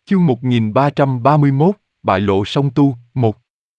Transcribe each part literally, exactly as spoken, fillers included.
Chương một nghìn ba trăm ba mươi mốt, bại lộ song tu, một.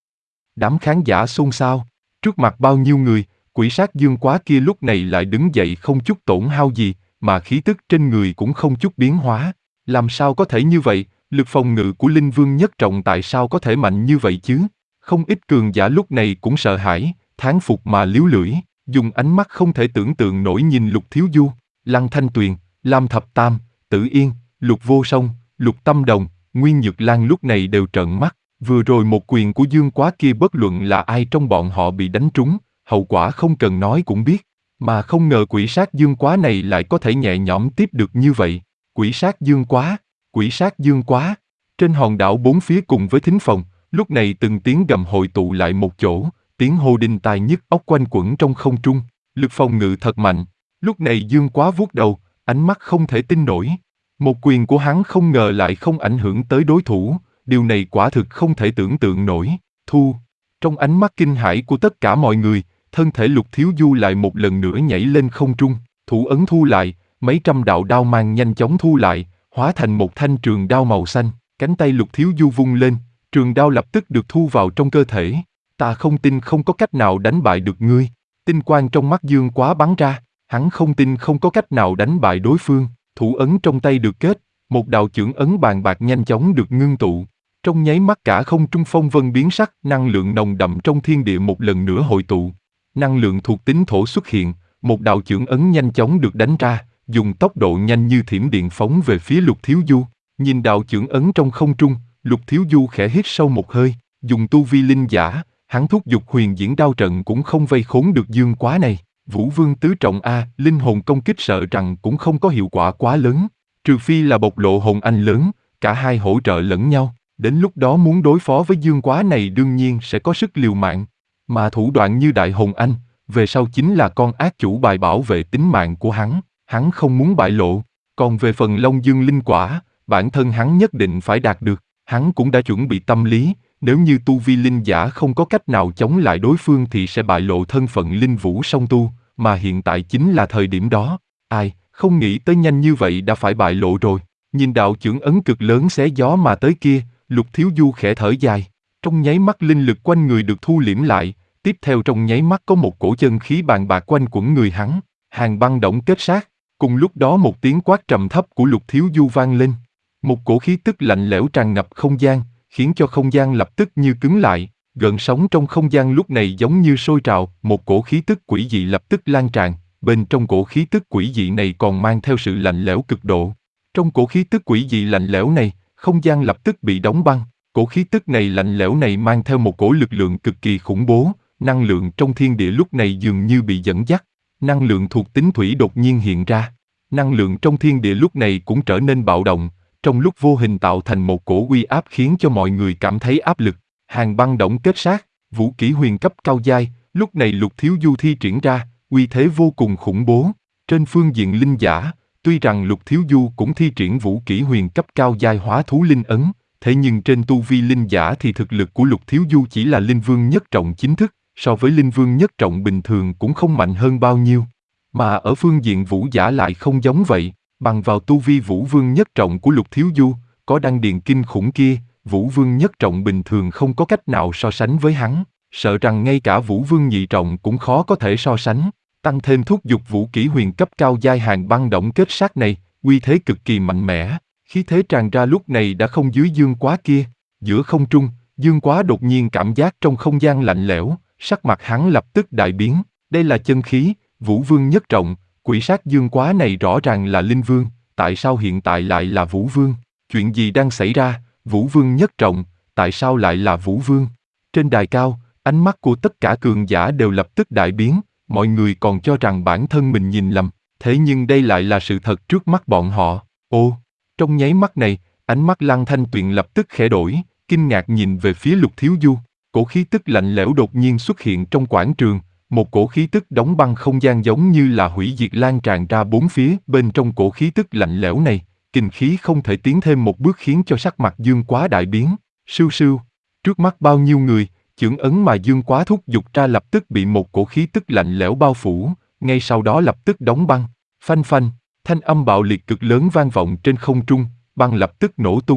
Đám khán giả xôn xao, trước mặt bao nhiêu người, quỷ sát dương quá kia lúc này lại đứng dậy không chút tổn hao gì, mà khí tức trên người cũng không chút biến hóa. Làm sao có thể như vậy, lực phòng ngự của Linh Vương Nhất Trọng tại sao có thể mạnh như vậy chứ? Không ít cường giả lúc này cũng sợ hãi, thán phục mà líu lưỡi, dùng ánh mắt không thể tưởng tượng nổi nhìn Lục Thiếu Du, Lăng Thanh Tuyền, Lam Thập Tam, Tử Yên, Lục Vô Song, Lục Tâm Đồng, Nguyên Nhược Lan lúc này đều trợn mắt. Vừa rồi một quyền của Dương Quá kia bất luận là ai trong bọn họ bị đánh trúng, hậu quả không cần nói cũng biết. Mà không ngờ quỷ sát Dương Quá này lại có thể nhẹ nhõm tiếp được như vậy. Quỷ sát Dương Quá, quỷ sát Dương Quá. Trên hòn đảo bốn phía cùng với thính phòng, lúc này từng tiếng gầm hội tụ lại một chỗ, tiếng hô đinh tai nhức óc quanh quẩn trong không trung. Lực phòng ngự thật mạnh. Lúc này Dương Quá vuốt đầu, ánh mắt không thể tin nổi. Một quyền của hắn không ngờ lại không ảnh hưởng tới đối thủ. Điều này quả thực không thể tưởng tượng nổi. Thu. Trong ánh mắt kinh hãi của tất cả mọi người, thân thể Lục Thiếu Du lại một lần nữa nhảy lên không trung, thủ ấn thu lại, mấy trăm đạo đao mang nhanh chóng thu lại, hóa thành một thanh trường đao màu xanh. Cánh tay Lục Thiếu Du vung lên, trường đao lập tức được thu vào trong cơ thể. Ta không tin không có cách nào đánh bại được ngươi. Tinh quang trong mắt Dương Quá bắn ra, hắn không tin không có cách nào đánh bại đối phương. Thủ ấn trong tay được kết, một đạo chưởng ấn bàn bạc nhanh chóng được ngưng tụ. Trong nháy mắt cả không trung phong vân biến sắc, năng lượng nồng đậm trong thiên địa một lần nữa hội tụ. Năng lượng thuộc tính thổ xuất hiện, một đạo chưởng ấn nhanh chóng được đánh ra, dùng tốc độ nhanh như thiểm điện phóng về phía Lục Thiếu Du. Nhìn đạo chưởng ấn trong không trung, Lục Thiếu Du khẽ hít sâu một hơi, dùng tu vi linh giả, hắn thúc giục huyền diễn đao trận cũng không vây khốn được Dương Quá này. Vũ Vương tứ trọng A, linh hồn công kích sợ rằng cũng không có hiệu quả quá lớn, trừ phi là bộc lộ hồn anh lớn, cả hai hỗ trợ lẫn nhau. Đến lúc đó muốn đối phó với Dương Quá này đương nhiên sẽ có sức liều mạng. Mà thủ đoạn như Đại Hồn Anh, về sau chính là con ác chủ bài bảo vệ tính mạng của hắn, hắn không muốn bại lộ. Còn về phần Long Dương Linh Quả, bản thân hắn nhất định phải đạt được, hắn cũng đã chuẩn bị tâm lý, nếu như tu vi linh giả không có cách nào chống lại đối phương thì sẽ bại lộ thân phận linh vũ song tu, mà hiện tại chính là thời điểm đó. Ai, không nghĩ tới nhanh như vậy đã phải bại lộ rồi. Nhìn đạo chưởng ấn cực lớn xé gió mà tới kia, Lục Thiếu Du khẽ thở dài. Trong nháy mắt linh lực quanh người được thu liễm lại, tiếp theo trong nháy mắt có một cổ chân khí bàn bạc quanh quẩn người hắn, hàng băng động kết sát. Cùng lúc đó một tiếng quát trầm thấp của Lục Thiếu Du vang lên. Một cổ khí tức lạnh lẽo tràn ngập không gian, khiến cho không gian lập tức như cứng lại. Gợn sóng trong không gian lúc này giống như sôi trào, một cổ khí tức quỷ dị lập tức lan tràn. Bên trong cổ khí tức quỷ dị này còn mang theo sự lạnh lẽo cực độ. Trong cổ khí tức quỷ dị lạnh lẽo này, không gian lập tức bị đóng băng. Cổ khí tức này lạnh lẽo này mang theo một cổ lực lượng cực kỳ khủng bố. Năng lượng trong thiên địa lúc này dường như bị dẫn dắt. Năng lượng thuộc tính thủy đột nhiên hiện ra. Năng lượng trong thiên địa lúc này cũng trở nên bạo động, trong lúc vô hình tạo thành một cổ uy áp khiến cho mọi người cảm thấy áp lực. Hàng băng động kết sát, vũ kỹ huyền cấp cao giai, lúc này Lục Thiếu Du thi triển ra, uy thế vô cùng khủng bố. Trên phương diện linh giả, tuy rằng Lục Thiếu Du cũng thi triển vũ kỹ huyền cấp cao giai hóa thú linh ấn, thế nhưng trên tu vi linh giả thì thực lực của Lục Thiếu Du chỉ là linh vương nhất trọng chính thức, so với linh vương nhất trọng bình thường cũng không mạnh hơn bao nhiêu. Mà ở phương diện vũ giả lại không giống vậy, bằng vào tu vi vũ vương nhất trọng của Lục Thiếu Du, có đan điền kinh khủng kia, vũ vương nhất trọng bình thường không có cách nào so sánh với hắn, sợ rằng ngay cả vũ vương nhị trọng cũng khó có thể so sánh. Tăng thêm thúc giục vũ kỹ huyền cấp cao giai hàng băng động kết sát này, uy thế cực kỳ mạnh mẽ, khí thế tràn ra lúc này đã không dưới Dương Quá kia. Giữa không trung, Dương Quá đột nhiên cảm giác trong không gian lạnh lẽo, sắc mặt hắn lập tức đại biến. Đây là chân khí, vũ vương nhất trọng, quỷ sát Dương Quá này rõ ràng là linh vương, tại sao hiện tại lại là vũ vương? Chuyện gì đang xảy ra? Vũ vương nhất trọng, tại sao lại là vũ vương? Trên đài cao, ánh mắt của tất cả cường giả đều lập tức đại biến. Mọi người còn cho rằng bản thân mình nhìn lầm, thế nhưng đây lại là sự thật trước mắt bọn họ. Ô, trong nháy mắt này, ánh mắt Lăng Thanh Tuyền lập tức khẽ đổi, kinh ngạc nhìn về phía Lục Thiếu Du. Cổ khí tức lạnh lẽo đột nhiên xuất hiện trong quảng trường, một cổ khí tức đóng băng không gian giống như là hủy diệt lan tràn ra bốn phía. Bên trong cổ khí tức lạnh lẽo này, kinh khí không thể tiến thêm một bước khiến cho sắc mặt Dương Quá đại biến. Sưu sưu, trước mắt bao nhiêu người, chưởng ấn mà Dương Quá thúc giục ra lập tức bị một cổ khí tức lạnh lẽo bao phủ, ngay sau đó lập tức đóng băng. Phanh phanh, thanh âm bạo liệt cực lớn vang vọng trên không trung, băng lập tức nổ tung,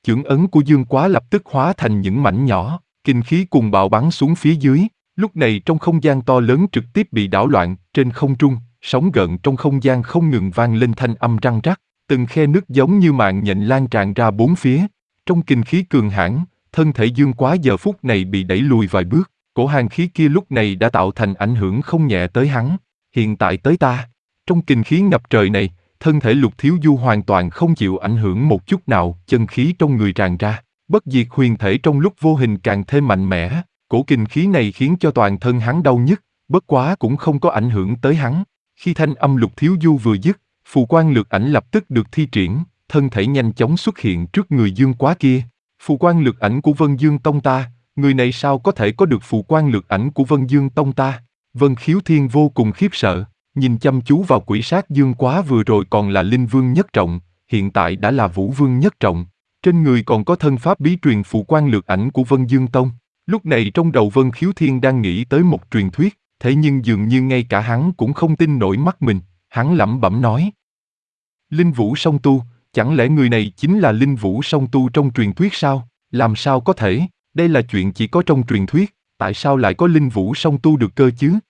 chưởng ấn của Dương Quá lập tức hóa thành những mảnh nhỏ, kinh khí cùng bạo bắn xuống phía dưới. Lúc này trong không gian to lớn trực tiếp bị đảo loạn, trên không trung, sóng gợn trong không gian không ngừng vang lên thanh âm răng rắc, từng khe nứt giống như mạng nhện lan tràn ra bốn phía. Trong kinh khí cường hãn, thân thể Dương Quá giờ phút này bị đẩy lùi vài bước, cổ hàn khí kia lúc này đã tạo thành ảnh hưởng không nhẹ tới hắn. Hiện tại tới ta, trong kinh khí ngập trời này, thân thể Lục Thiếu Du hoàn toàn không chịu ảnh hưởng một chút nào, chân khí trong người tràn ra, bất diệt huyền thể trong lúc vô hình càng thêm mạnh mẽ. Cổ kinh khí này khiến cho toàn thân hắn đau nhức, bất quá cũng không có ảnh hưởng tới hắn. Khi thanh âm Lục Thiếu Du vừa dứt, phù quan lược ảnh lập tức được thi triển, thân thể nhanh chóng xuất hiện trước người Dương Quá kia. Phù quan lược ảnh của Vân Dương Tông ta, người này sao có thể có được phù quan lược ảnh của Vân Dương Tông ta? Vân Khiếu Thiên vô cùng khiếp sợ, nhìn chăm chú vào quỷ sát Dương Quá vừa rồi còn là Linh Vương nhất trọng, hiện tại đã là Vũ Vương nhất trọng. Trên người còn có thân pháp bí truyền phù quan lược ảnh của Vân Dương Tông. Lúc này trong đầu Vân Khiếu Thiên đang nghĩ tới một truyền thuyết, thế nhưng dường như ngay cả hắn cũng không tin nổi mắt mình, hắn lẩm bẩm nói. Linh Vũ Song Tu, chẳng lẽ người này chính là Linh Vũ Song Tu trong truyền thuyết sao? Làm sao có thể, đây là chuyện chỉ có trong truyền thuyết, tại sao lại có Linh Vũ Song Tu được cơ chứ?